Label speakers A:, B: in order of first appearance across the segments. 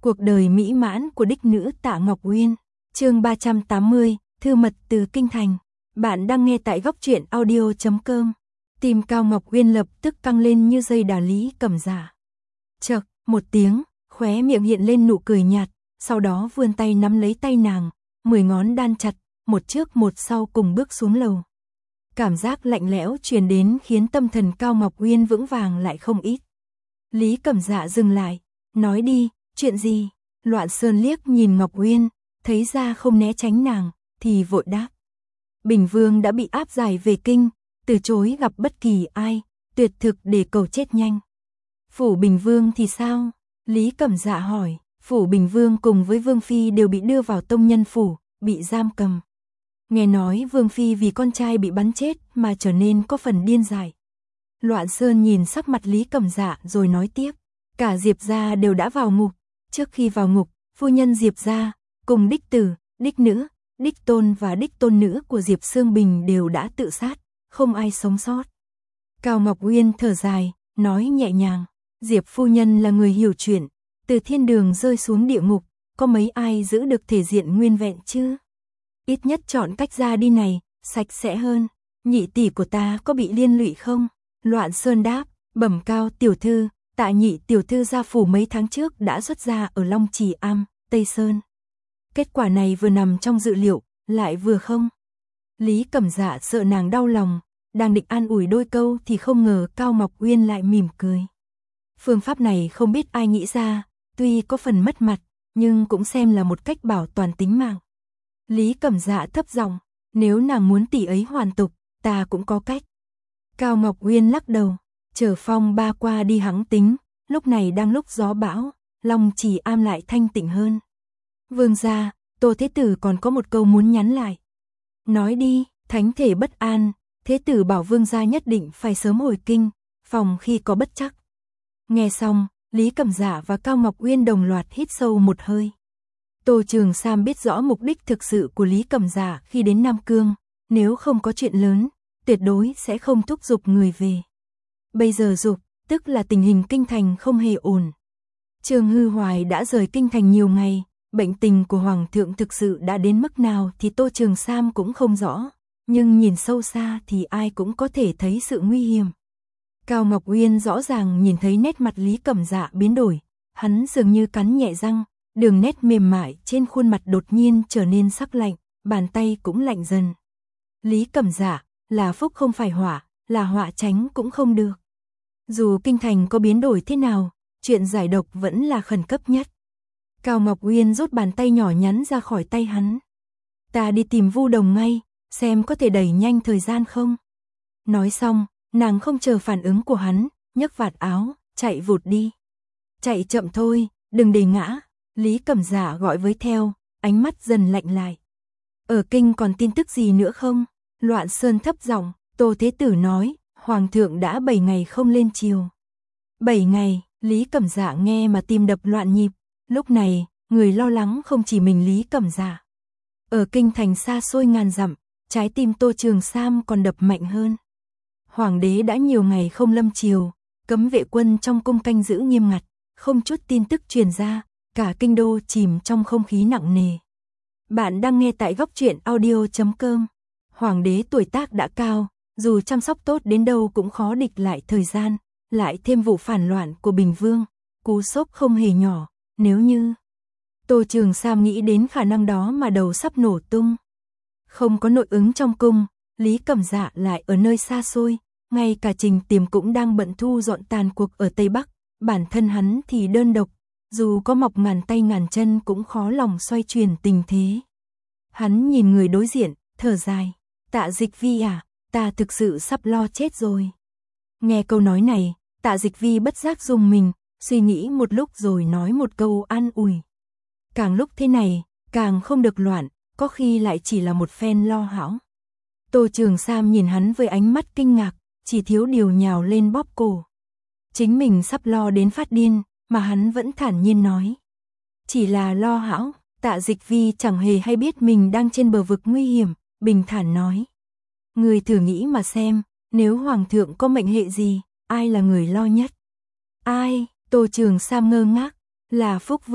A: Cuộc đời mỹ mãn của đích nữ Tạ Ngọc Uyên. Chương 380, thư mật từ kinh thành. Bạn đang nghe tại góc truyện audio.com. Tim Cao Ngọc Uyên lập tức căng lên như dây đà Lý Cẩm Dạ. Chậc, một tiếng, khóe miệng hiện lên nụ cười nhạt, sau đó vươn tay nắm lấy tay nàng, 10 ngón đan chặt, một trước một sau cùng bước xuống lầu. Cảm giác lạnh lẽo truyền đến khiến tâm thần Cao Ngọc Uyên vững vàng lại không ít. Lý Cẩm Dạ dừng lại, nói đi, chuyện gì? Loạn Sơn liếc nhìn Ngọc Uyên, thấy ra không né tránh nàng, thì vội đáp. Bình Vương đã bị áp giải về kinh, từ chối gặp bất kỳ ai, tuyệt thực để cầu chết nhanh. Phủ Bình Vương thì sao? Lý Cẩm Dạ hỏi. Phủ Bình Vương cùng với Vương Phi đều bị đưa vào tông nhân phủ, bị giam cầm. Nghe nói Vương Phi vì con trai bị bắn chết mà trở nên có phần điên dại. Loạn Sơn nhìn sắc mặt Lý Cẩm Dạ rồi nói tiếp. Cả Diệp gia đều đã vào ngục. Trước khi vào ngục, phu nhân Diệp gia cùng đích tử, đích nữ, đích tôn và đích tôn nữ của Diệp Sương Bình đều đã tự sát, không ai sống sót. Cao Ngọc Uyên thở dài, nói nhẹ nhàng. Diệp phu nhân là người hiểu chuyện, từ thiên đường rơi xuống địa ngục, có mấy ai giữ được thể diện nguyên vẹn chứ? Ít nhất chọn cách ra đi này, sạch sẽ hơn. Nhị tỷ của ta có bị liên lụy không? Loạn Sơn đáp, bẩm Cao tiểu thư, Tạ nhị tiểu thư gia phủ mấy tháng trước đã xuất gia ở Long Trì Am, Tây Sơn. Kết quả này vừa nằm trong dự liệu, lại vừa không. Lý Cẩm Dạ sợ nàng đau lòng, đang định an ủi đôi câu thì không ngờ Cao Ngọc Uyên lại mỉm cười. Phương pháp này không biết ai nghĩ ra, tuy có phần mất mặt, nhưng cũng xem là một cách bảo toàn tính mạng. Lý Cẩm Dạ thấp giọng, nếu nàng muốn tỷ ấy hoàn tục, ta cũng có cách. Cao Ngọc Uyên lắc đầu, chờ phong ba qua đi hẵng tính, lúc này đang lúc gió bão, Long Trì Am lại thanh tịnh hơn. Vương gia, Tô Thế Tử còn có một câu muốn nhắn lại. Nói đi, thánh thể bất an, Thế Tử bảo vương gia nhất định phải sớm hồi kinh, phòng khi có bất trắc. Nghe xong, Lý Cẩm Dạ và Cao Ngọc Uyên đồng loạt hít sâu một hơi. Tô Trường Sam biết rõ mục đích thực sự của Lý Cẩm Dạ khi đến Nam Cương, nếu không có chuyện lớn, tuyệt đối sẽ không thúc giục người về. Bây giờ giục, tức là tình hình kinh thành không hề ổn. Trương Hư Hoài đã rời kinh thành nhiều ngày, bệnh tình của Hoàng thượng thực sự đã đến mức nào thì Tô Trường Sam cũng không rõ, nhưng nhìn sâu xa thì ai cũng có thể thấy sự nguy hiểm. Cao Ngọc Uyên rõ ràng nhìn thấy nét mặt Lý Cẩm Dạ biến đổi, hắn dường như cắn nhẹ răng, đường nét mềm mại trên khuôn mặt đột nhiên trở nên sắc lạnh, bàn tay cũng lạnh dần. Lý Cẩm Dạ, là phúc không phải họa, là họa tránh cũng không được. Dù kinh thành có biến đổi thế nào, chuyện giải độc vẫn là khẩn cấp nhất. Cao Ngọc Uyên rút bàn tay nhỏ nhắn ra khỏi tay hắn. Ta đi tìm Vu Đồng ngay, xem có thể đẩy nhanh thời gian không. Nói xong, nàng không chờ phản ứng của hắn, nhấc vạt áo, chạy vụt đi. Chạy chậm thôi, đừng để ngã. Lý Cẩm Dạ gọi với theo, ánh mắt dần lạnh lại. Ở kinh còn tin tức gì nữa không? Loạn Sơn thấp giọng, Tô Thế Tử nói, Hoàng thượng đã 7 ngày không lên triều. 7 ngày, Lý Cẩm Dạ nghe mà tim đập loạn nhịp. Lúc này, người lo lắng không chỉ mình Lý Cẩm Dạ. Ở kinh thành xa xôi ngàn dặm, trái tim Tô Trường Sam còn đập mạnh hơn. Hoàng đế đã nhiều ngày không lâm triều, cấm vệ quân trong cung canh giữ nghiêm ngặt, không chút tin tức truyền ra, cả kinh đô chìm trong không khí nặng nề. Bạn đang nghe tại góc truyện audio.com. Hoàng đế tuổi tác đã cao, dù chăm sóc tốt đến đâu cũng khó địch lại thời gian, lại thêm vụ phản loạn của Bình Vương, cú sốc không hề nhỏ, nếu như... Tô Trường Sam nghĩ đến khả năng đó mà đầu sắp nổ tung. Không có nội ứng trong cung, Lý Cẩm Dạ lại ở nơi xa xôi, ngay cả Trình Tiềm cũng đang bận thu dọn tàn cuộc ở Tây Bắc, bản thân hắn thì đơn độc, dù có mọc ngàn tay ngàn chân cũng khó lòng xoay chuyển tình thế. Hắn nhìn người đối diện, thở dài, Tạ Dịch Vi à, ta thực sự sắp lo chết rồi. Nghe câu nói này, Tạ Dịch Vi bất giác rùng mình, suy nghĩ một lúc rồi nói một câu an ủi. Càng lúc thế này, càng không được loạn, có khi lại chỉ là một phen lo hão. Tô Trường Sam nhìn hắn với ánh mắt kinh ngạc, chỉ thiếu điều nhào lên bóp cổ. Chính mình sắp lo đến phát điên, mà hắn vẫn thản nhiên nói. Chỉ là lo hão, Tạ Dịch Vi chẳng hề hay biết mình đang trên bờ vực nguy hiểm, bình thản nói. Người thử nghĩ mà xem, nếu Hoàng thượng có mệnh hệ gì, ai là người lo nhất? Ai? Tô Trường Sam ngơ ngác, là Phúc Vương.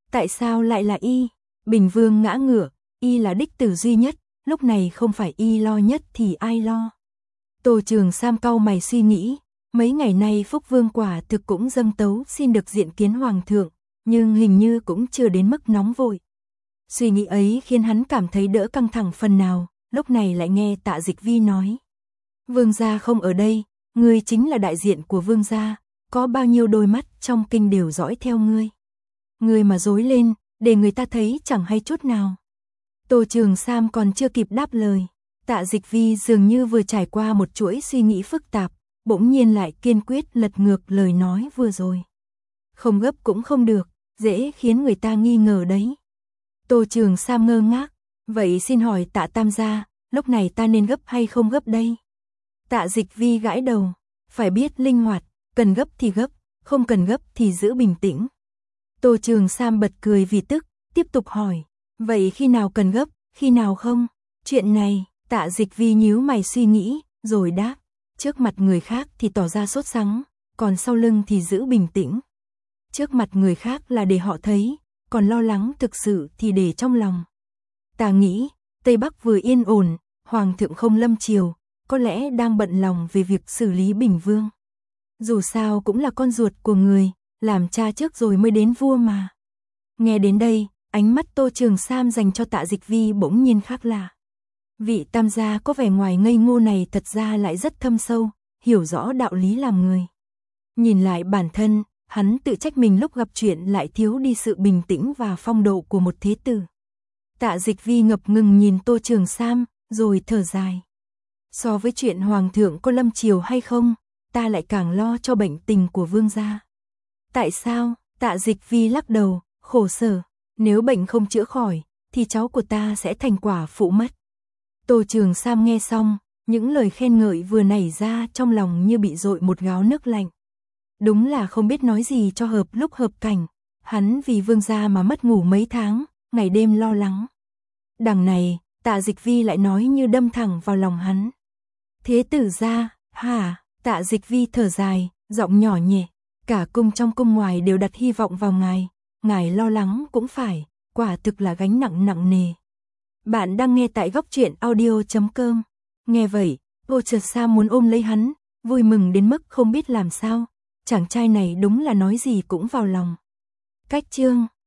A: Tại sao lại là y? Bình Vương ngã ngửa, y là đích tử duy nhất, lúc này không phải y lo nhất thì ai lo? Tô Trường Sam cau mày suy nghĩ, mấy ngày nay Phúc Vương quả thực cũng dâng tấu xin được diện kiến Hoàng thượng, nhưng hình như cũng chưa đến mức nóng vội. Suy nghĩ ấy khiến hắn cảm thấy đỡ căng thẳng phần nào, lúc này lại nghe Tạ Dịch Vi nói. Vương gia không ở đây, ngươi chính là đại diện của vương gia, có bao nhiêu đôi mắt trong kinh đều dõi theo ngươi. Ngươi mà dối lên, để người ta thấy chẳng hay chút nào. Tô Trường Sam còn chưa kịp đáp lời, Tạ Dịch Vi dường như vừa trải qua một chuỗi suy nghĩ phức tạp, bỗng nhiên lại kiên quyết lật ngược lời nói vừa rồi. Không gấp cũng không được, dễ khiến người ta nghi ngờ đấy. Tô Trường Sam ngơ ngác, vậy xin hỏi Tạ Tam gia, lúc này ta nên gấp hay không gấp đây? Tạ Dịch Vi gãi đầu, phải biết linh hoạt, cần gấp thì gấp, không cần gấp thì giữ bình tĩnh. Tô Trường Sam bật cười vì tức, tiếp tục hỏi, vậy khi nào cần gấp, khi nào không? Chuyện này, Tạ Dịch Vi nhíu mày suy nghĩ, rồi đáp, trước mặt người khác thì tỏ ra sốt sắng, còn sau lưng thì giữ bình tĩnh. Trước mặt người khác là để họ thấy, còn lo lắng thực sự thì để trong lòng. Ta nghĩ, Tây Bắc vừa yên ổn, Hoàng thượng không lâm triều, có lẽ đang bận lòng về việc xử lý Bình Vương. Dù sao cũng là con ruột của người, làm cha trước rồi mới đến vua mà. Nghe đến đây, ánh mắt Tô Trường Sam dành cho Tạ Dịch Vi bỗng nhiên khác lạ. Vị tam gia có vẻ ngoài ngây ngô này thật ra lại rất thâm sâu, hiểu rõ đạo lý làm người. Nhìn lại bản thân, hắn tự trách mình lúc gặp chuyện lại thiếu đi sự bình tĩnh và phong độ của một thế tử. Tạ Dịch Vi ngập ngừng nhìn Tô Trường Sam, rồi thở dài. So với chuyện Hoàng thượng có lâm triều hay không, ta lại càng lo cho bệnh tình của vương gia. Tại sao? Tạ Dịch Vi lắc đầu, khổ sở. Nếu bệnh không chữa khỏi, thì cháu của ta sẽ thành quả phụ mất. Tô Trường Sam nghe xong, những lời khen ngợi vừa nảy ra trong lòng như bị dội một gáo nước lạnh. Đúng là không biết nói gì cho hợp lúc hợp cảnh. Hắn vì vương gia mà mất ngủ mấy tháng, ngày đêm lo lắng. Đằng này, Tạ Dịch Vi lại nói như đâm thẳng vào lòng hắn. Thế tử gia, hả? Tạ Dịch Vi thở dài, giọng nhỏ nhẹ. Cả cung trong cung ngoài đều đặt hy vọng vào ngài lo lắng cũng phải, quả thực là gánh nặng nặng nề. Bạn đang nghe tại góc truyện audio.com. Nghe vậy, Tô Trường Sam muốn ôm lấy hắn, vui mừng đến mức không biết làm sao. Chàng trai này đúng là nói gì cũng vào lòng. Cách chương